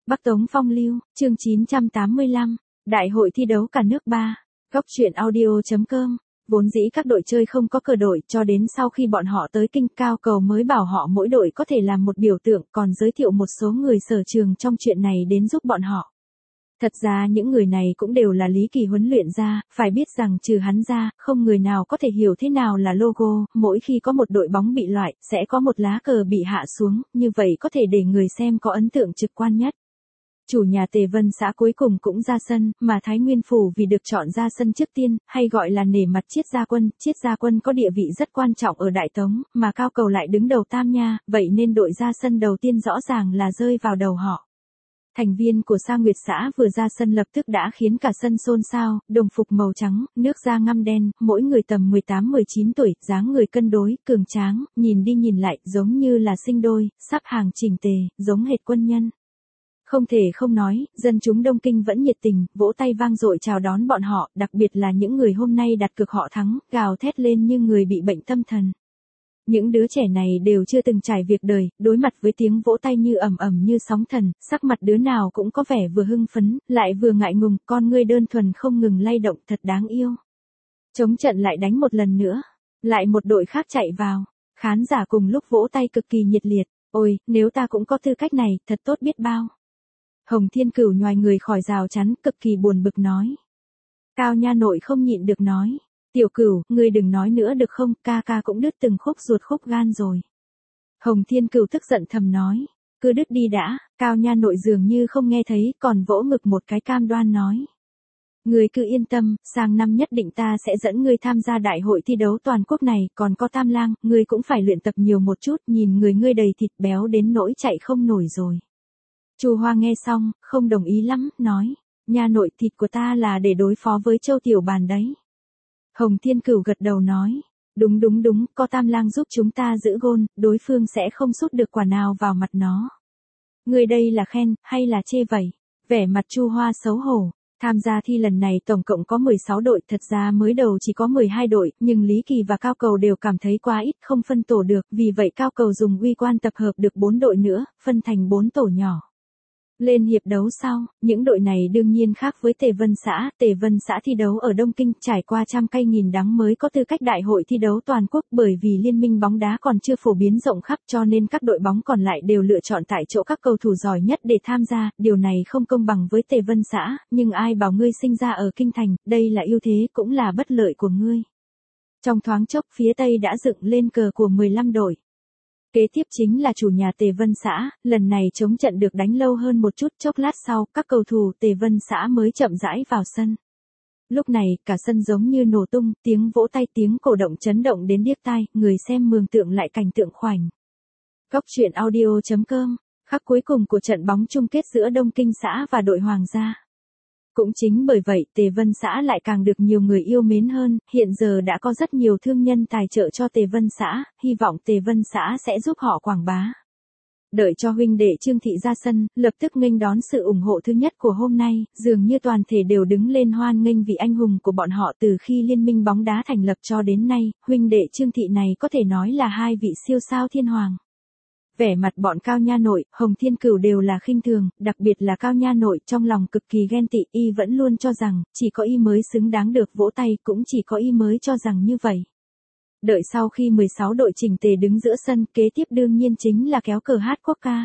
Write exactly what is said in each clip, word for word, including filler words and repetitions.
Bắc Tống Phong Lưu, chương chín trăm tám mươi lăm, Đại hội thi đấu cả nước ba. Góc truyện audio.com. Vốn dĩ các đội chơi không có cờ đội, cho đến sau khi bọn họ tới kinh Cao Cầu mới bảo họ mỗi đội có thể làm một biểu tượng, còn giới thiệu một số người sở trường trong chuyện này đến giúp bọn họ. Thật ra những người này cũng đều là Lý Kỳ huấn luyện ra, phải biết rằng trừ hắn ra, không người nào có thể hiểu thế nào là logo, mỗi khi có một đội bóng bị loại, sẽ có một lá cờ bị hạ xuống, như vậy có thể để người xem có ấn tượng trực quan nhất. Chủ nhà Tề Vân xã cuối cùng cũng ra sân, mà Thái Nguyên Phủ vì được chọn ra sân trước tiên, hay gọi là nể mặt Chiết Gia Quân. Chiết Gia Quân có địa vị rất quan trọng ở Đại Tống, mà Cao Cầu lại đứng đầu Tam Nha, vậy nên đội ra sân đầu tiên rõ ràng là rơi vào đầu họ. Thành viên của Sa Nguyệt xã vừa ra sân lập tức đã khiến cả sân xôn xao, đồng phục màu trắng, nước da ngăm đen, mỗi người tầm mười tám mười chín tuổi, dáng người cân đối, cường tráng, nhìn đi nhìn lại, giống như là sinh đôi, sắp hàng chỉnh tề, giống hệt quân nhân. Không thể không nói, dân chúng Đông Kinh vẫn nhiệt tình, vỗ tay vang dội chào đón bọn họ, đặc biệt là những người hôm nay đặt cược họ thắng, gào thét lên như người bị bệnh tâm thần. Những đứa trẻ này đều chưa từng trải việc đời, đối mặt với tiếng vỗ tay như ầm ầm như sóng thần, sắc mặt đứa nào cũng có vẻ vừa hưng phấn, lại vừa ngại ngùng, con ngươi đơn thuần không ngừng lay động, thật đáng yêu. Chống trận lại đánh một lần nữa, lại một đội khác chạy vào, khán giả cùng lúc vỗ tay cực kỳ nhiệt liệt, ôi, nếu ta cũng có tư cách này, thật tốt biết bao. Hồng Thiên Cửu nhoài người khỏi rào chắn, cực kỳ buồn bực nói. Cao Nha Nội không nhịn được nói. Tiểu Cửu, ngươi đừng nói nữa được không, ca ca cũng đứt từng khúc ruột khúc gan rồi. Hồng Thiên Cửu tức giận thầm nói. Cứ đứt đi đã, Cao Nha Nội dường như không nghe thấy, còn vỗ ngực một cái cam đoan nói. Ngươi cứ yên tâm, sang năm nhất định ta sẽ dẫn ngươi tham gia đại hội thi đấu toàn quốc này, còn có Tam Lang, ngươi cũng phải luyện tập nhiều một chút, nhìn người ngươi đầy thịt béo đến nỗi chạy không nổi rồi. Chu Hoa nghe xong, không đồng ý lắm, nói, Nha Nội, thịt của ta là để đối phó với Châu Tiểu Bàn đấy. Hồng Thiên Cửu gật đầu nói, đúng đúng đúng, có Tam Lang giúp chúng ta giữ gôn, đối phương sẽ không sút được quả nào vào mặt nó. Người đây là khen, hay là chê vậy? Vẻ mặt Chu Hoa xấu hổ. Tham gia thi lần này tổng cộng có mười sáu đội, thật ra mới đầu chỉ có mười hai đội, nhưng Lý Kỳ và Cao Cầu đều cảm thấy quá ít, không phân tổ được, vì vậy Cao Cầu dùng uy quan tập hợp được bốn đội nữa, phân thành bốn tổ nhỏ. Lên hiệp đấu sau, những đội này đương nhiên khác với Tề Vân xã, Tề Vân xã thi đấu ở Đông Kinh, trải qua trăm cây nghìn đắng mới có tư cách đại hội thi đấu toàn quốc, bởi vì liên minh bóng đá còn chưa phổ biến rộng khắp cho nên các đội bóng còn lại đều lựa chọn tại chỗ các cầu thủ giỏi nhất để tham gia, điều này không công bằng với Tề Vân xã, nhưng ai bảo ngươi sinh ra ở Kinh Thành, đây là ưu thế cũng là bất lợi của ngươi. Trong thoáng chốc phía Tây đã dựng lên cờ của mười lăm đội. Kế tiếp chính là chủ nhà Tề Vân xã, lần này chống trận được đánh lâu hơn một chút, chốc lát sau, các cầu thủ Tề Vân xã mới chậm rãi vào sân. Lúc này, cả sân giống như nổ tung, tiếng vỗ tay tiếng cổ động chấn động đến điếc tai, người xem mường tượng lại cảnh tượng khoảnh. Góc truyện audio.com, khắc cuối cùng của trận bóng chung kết giữa Đông Kinh xã và đội Hoàng gia. Cũng chính bởi vậy Tề Vân xã lại càng được nhiều người yêu mến hơn, hiện giờ đã có rất nhiều thương nhân tài trợ cho Tề Vân xã, hy vọng Tề Vân xã sẽ giúp họ quảng bá. Đợi cho huynh đệ Trương Thị ra sân, lập tức nghênh đón sự ủng hộ thứ nhất của hôm nay, dường như toàn thể đều đứng lên hoan nghênh vị anh hùng của bọn họ từ khi liên minh bóng đá thành lập cho đến nay, huynh đệ Trương Thị này có thể nói là hai vị siêu sao thiên hoàng. Vẻ mặt bọn Cao Nha Nội, Hồng Thiên Cửu đều là khinh thường, đặc biệt là Cao Nha Nội trong lòng cực kỳ ghen tị, y vẫn luôn cho rằng, chỉ có y mới xứng đáng được vỗ tay, cũng chỉ có y mới cho rằng như vậy. Đợi sau khi mười sáu đội chỉnh tề đứng giữa sân, kế tiếp đương nhiên chính là kéo cờ hát quốc ca.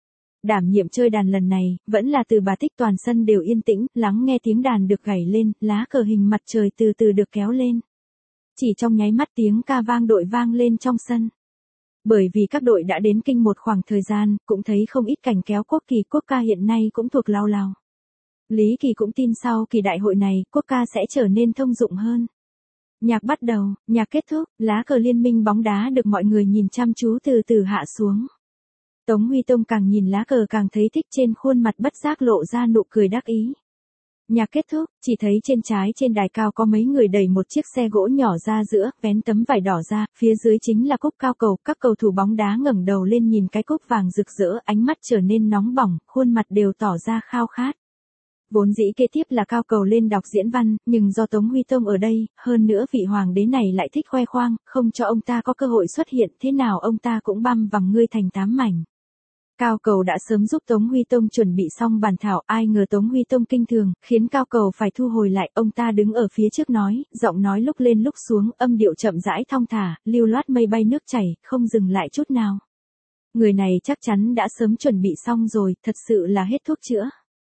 Đảm nhiệm chơi đàn lần này, vẫn là Từ Bà Tích, toàn sân đều yên tĩnh, lắng nghe tiếng đàn được gảy lên, lá cờ hình mặt trời từ từ được kéo lên. Chỉ trong nháy mắt tiếng ca vang đội vang lên trong sân. Bởi vì các đội đã đến kinh một khoảng thời gian, cũng thấy không ít cảnh kéo quốc kỳ, quốc ca hiện nay cũng thuộc lao lao. Lý Kỳ cũng tin sau kỳ đại hội này, quốc ca sẽ trở nên thông dụng hơn. Nhạc bắt đầu, nhạc kết thúc, lá cờ liên minh bóng đá được mọi người nhìn chăm chú từ từ hạ xuống. Tống Huy Tông càng nhìn lá cờ càng thấy thích, trên khuôn mặt bất giác lộ ra nụ cười đắc ý. Nhạc kết thúc, chỉ thấy trên trái trên đài cao có mấy người đẩy một chiếc xe gỗ nhỏ ra giữa, vén tấm vải đỏ ra, phía dưới chính là cúp Cao Cầu, các cầu thủ bóng đá ngẩng đầu lên nhìn cái cúp vàng rực rỡ, ánh mắt trở nên nóng bỏng, khuôn mặt đều tỏ ra khao khát. Vốn dĩ kế tiếp là Cao Cầu lên đọc diễn văn, nhưng do Tống Huy Tông ở đây, hơn nữa vị hoàng đế này lại thích khoe khoang, không cho ông ta có cơ hội xuất hiện, thế nào ông ta cũng băm vằm ngươi thành tám mảnh. Cao Cầu đã sớm giúp Tống Huy Tông chuẩn bị xong bàn thảo, ai ngờ Tống Huy Tông kinh thường, khiến Cao Cầu phải thu hồi lại, ông ta đứng ở phía trước nói, giọng nói lúc lên lúc xuống, âm điệu chậm rãi thong thả, lưu loát mây bay nước chảy, không dừng lại chút nào. Người này chắc chắn đã sớm chuẩn bị xong rồi, thật sự là hết thuốc chữa.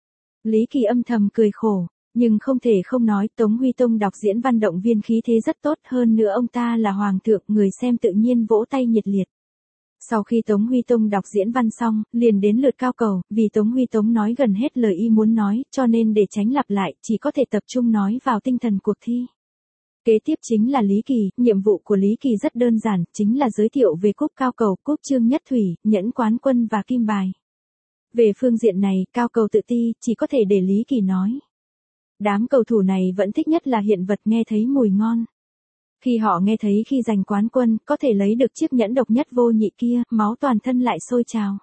Lý Kỳ âm thầm cười khổ, nhưng không thể không nói, Tống Huy Tông đọc diễn văn động viên khí thế rất tốt, hơn nữa ông ta là hoàng thượng, người xem tự nhiên vỗ tay nhiệt liệt. Sau khi Tống Huy Tông đọc diễn văn xong, liền đến lượt Cao Cầu, vì Tống Huy Tông nói gần hết lời y muốn nói, cho nên để tránh lặp lại, chỉ có thể tập trung nói vào tinh thần cuộc thi. Kế tiếp chính là Lý Kỳ, nhiệm vụ của Lý Kỳ rất đơn giản, chính là giới thiệu về cúp Cao Cầu, cúp Trương Nhất Thủy, nhẫn quán quân và kim bài. Về phương diện này, Cao Cầu tự ti, chỉ có thể để Lý Kỳ nói. Đám cầu thủ này vẫn thích nhất là hiện vật nghe thấy mùi ngon. Khi họ nghe thấy khi giành quán quân, có thể lấy được chiếc nhẫn độc nhất vô nhị kia, máu toàn thân lại sôi trào.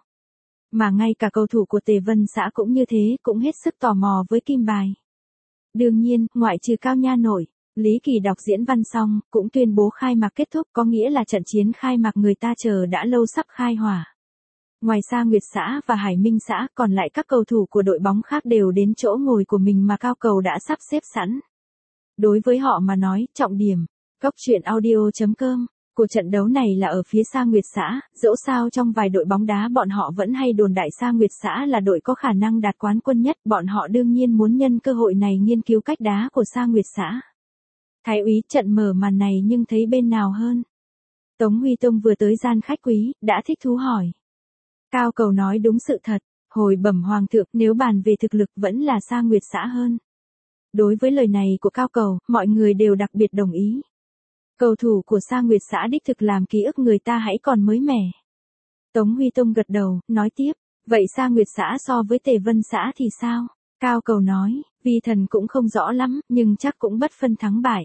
Mà ngay cả cầu thủ của Tề Vân Xã cũng như thế, cũng hết sức tò mò với kim bài. Đương nhiên, ngoại trừ Cao Nha Nội, Lý Kỳ đọc diễn văn xong, cũng tuyên bố khai mạc kết thúc, có nghĩa là trận chiến khai mạc người ta chờ đã lâu sắp khai hỏa. Ngoài Sa Nguyệt Xã và Hải Minh Xã, còn lại các cầu thủ của đội bóng khác đều đến chỗ ngồi của mình mà Cao Cầu đã sắp xếp sẵn. Đối với họ mà nói, trọng điểm, Góc truyện audio chấm com của trận đấu này là ở phía Sa Nguyệt Xã, dẫu sao trong vài đội bóng đá bọn họ vẫn hay đồn đại Sa Nguyệt Xã là đội có khả năng đạt quán quân nhất, bọn họ đương nhiên muốn nhân cơ hội này nghiên cứu cách đá của Sa Nguyệt Xã. Thái úy, trận mở màn này nhưng thấy bên nào hơn? Tống Huy Tông vừa tới gian khách quý, đã thích thú hỏi. Cao Cầu nói đúng sự thật, hồi bẩm hoàng thượng, nếu bàn về thực lực vẫn là Sa Nguyệt Xã hơn. Đối với lời này của Cao Cầu, mọi người đều đặc biệt đồng ý. Cầu thủ của Sa Nguyệt Xã đích thực làm ký ức người ta hãy còn mới mẻ. Tống Huy Tông gật đầu, nói tiếp, vậy Sa Nguyệt Xã so với Tề Vân Xã thì sao? Cao Cầu nói, vi thần cũng không rõ lắm, nhưng chắc cũng bất phân thắng bại.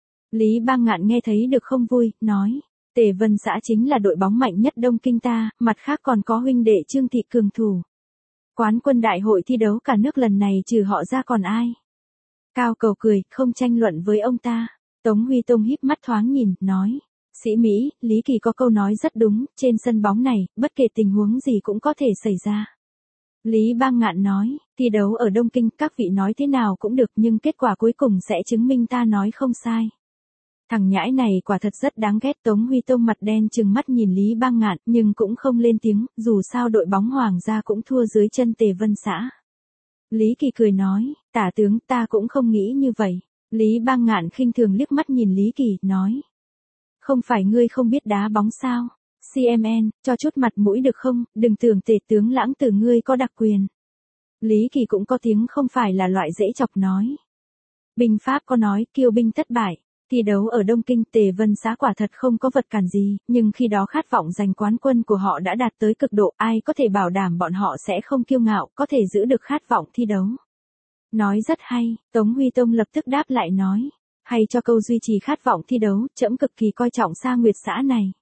Lý Bang Ngạn nghe thấy được không vui, nói, Tề Vân Xã chính là đội bóng mạnh nhất Đông Kinh ta, mặt khác còn có huynh đệ Trương Thị cường thủ. Quán quân đại hội thi đấu cả nước lần này trừ họ ra còn ai? Cao Cầu cười, không tranh luận với ông ta. Tống Huy Tông híp mắt thoáng nhìn, nói, sĩ Mỹ, Lý Kỳ có câu nói rất đúng, trên sân bóng này, bất kể tình huống gì cũng có thể xảy ra. Lý Bang Ngạn nói, thi đấu ở Đông Kinh, các vị nói thế nào cũng được nhưng kết quả cuối cùng sẽ chứng minh ta nói không sai. Thằng nhãi này quả thật rất đáng ghét. Tống Huy Tông mặt đen trừng mắt nhìn Lý Bang Ngạn, nhưng cũng không lên tiếng, dù sao đội bóng Hoàng gia cũng thua dưới chân Tề Vân Xã. Lý Kỳ cười nói, tả tướng, ta cũng không nghĩ như vậy. Lý Bang Ngạn khinh thường liếc mắt nhìn Lý Kỳ, nói, không phải ngươi không biết đá bóng sao? xê em en, cho chút mặt mũi được không, đừng tưởng Tề tướng lãng tử ngươi có đặc quyền. Lý Kỳ cũng có tiếng không phải là loại dễ chọc nói. Binh pháp có nói, kiêu binh thất bại. Thi đấu ở Đông Kinh, Tề Vân Xã quả thật không có vật cản gì, nhưng khi đó khát vọng giành quán quân của họ đã đạt tới cực độ, ai có thể bảo đảm bọn họ sẽ không kiêu ngạo, có thể giữ được khát vọng thi đấu. Nói rất hay, Tống Huy Tông lập tức đáp lại nói, hay cho câu duy trì khát vọng thi đấu, trẫm cực kỳ coi trọng Sa Nguyệt Xã này.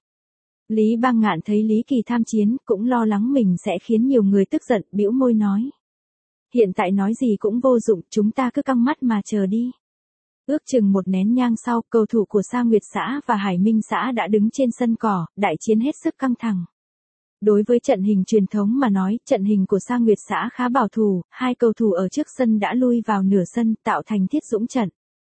Lý Bang Ngạn thấy Lý Kỳ tham chiến, cũng lo lắng mình sẽ khiến nhiều người tức giận, bĩu môi nói. Hiện tại nói gì cũng vô dụng, chúng ta cứ căng mắt mà chờ đi. Ước chừng một nén nhang sau, cầu thủ của Sa Nguyệt Xã và Hải Minh Xã đã đứng trên sân cỏ, đại chiến hết sức căng thẳng. Đối với trận hình truyền thống mà nói, trận hình của Sa Nguyệt Xã khá bảo thủ, hai cầu thủ ở trước sân đã lui vào nửa sân, tạo thành thiết dũng trận.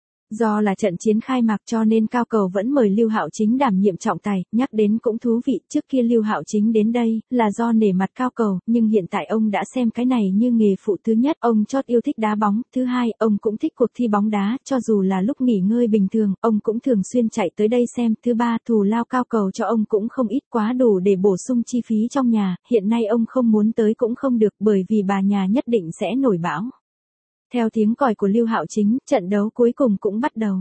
Do là trận chiến khai mạc cho nên Cao Cầu vẫn mời Lưu Hạo Chính đảm nhiệm trọng tài, nhắc đến cũng thú vị, trước kia Lưu Hạo Chính đến đây, là do nể mặt Cao Cầu, nhưng hiện tại ông đã xem cái này như nghề phụ. Thứ nhất, ông chót yêu thích đá bóng, thứ hai, ông cũng thích cuộc thi bóng đá, cho dù là lúc nghỉ ngơi bình thường, ông cũng thường xuyên chạy tới đây xem, thứ ba, thù lao Cao Cầu cho ông cũng không ít, quá đủ để bổ sung chi phí trong nhà, hiện nay ông không muốn tới cũng không được bởi vì bà nhà nhất định sẽ nổi bão. Theo tiếng còi của Lưu Hạo Chính, trận đấu cuối cùng cũng bắt đầu.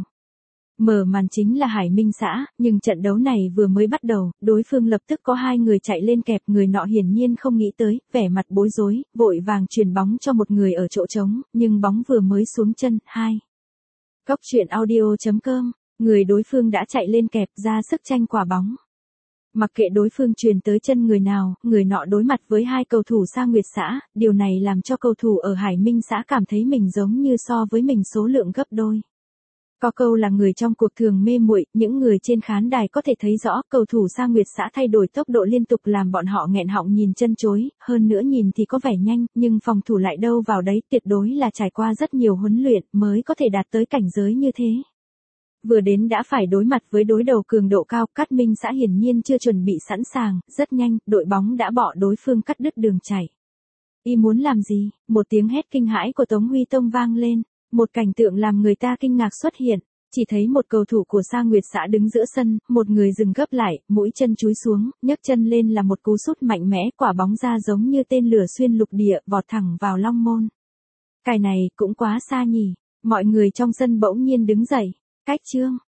Mở màn chính là Hải Minh Xã, nhưng trận đấu này vừa mới bắt đầu, đối phương lập tức có hai người chạy lên kẹp, người nọ hiển nhiên không nghĩ tới, vẻ mặt bối rối, vội vàng chuyền bóng cho một người ở chỗ trống, nhưng bóng vừa mới xuống chân, hai. Góc truyện audio chấm com, người đối phương đã chạy lên kẹp ra sức tranh quả bóng. Mặc kệ đối phương truyền tới chân người nào, người nọ đối mặt với hai cầu thủ Sa Nguyệt Xã, điều này làm cho cầu thủ ở Hải Minh Xã cảm thấy mình giống như so với mình số lượng gấp đôi. Có câu là người trong cuộc thường mê muội, những người trên khán đài có thể thấy rõ cầu thủ Sa Nguyệt xã thay đổi tốc độ liên tục làm bọn họ nghẹn họng nhìn chân chối, hơn nữa nhìn thì có vẻ nhanh, nhưng phòng thủ lại đâu vào đấy, tuyệt đối là trải qua rất nhiều huấn luyện mới có thể đạt tới cảnh giới như thế. Vừa đến đã phải đối mặt với đối đầu cường độ cao, Cát Minh xã hiển nhiên chưa chuẩn bị sẵn sàng, rất nhanh, đội bóng đã bỏ đối phương cắt đứt đường chạy. Y muốn làm gì? Một tiếng hét kinh hãi của Tống Huy Tông vang lên, một cảnh tượng làm người ta kinh ngạc xuất hiện, chỉ thấy một cầu thủ của Sa Nguyệt xã đứng giữa sân, một người dừng gấp lại, mũi chân chúi xuống, nhấc chân lên là một cú sút mạnh mẽ, quả bóng ra giống như tên lửa xuyên lục địa, vọt thẳng vào long môn. Cái này cũng quá xa nhỉ, mọi người trong sân bỗng nhiên đứng dậy, cách chương.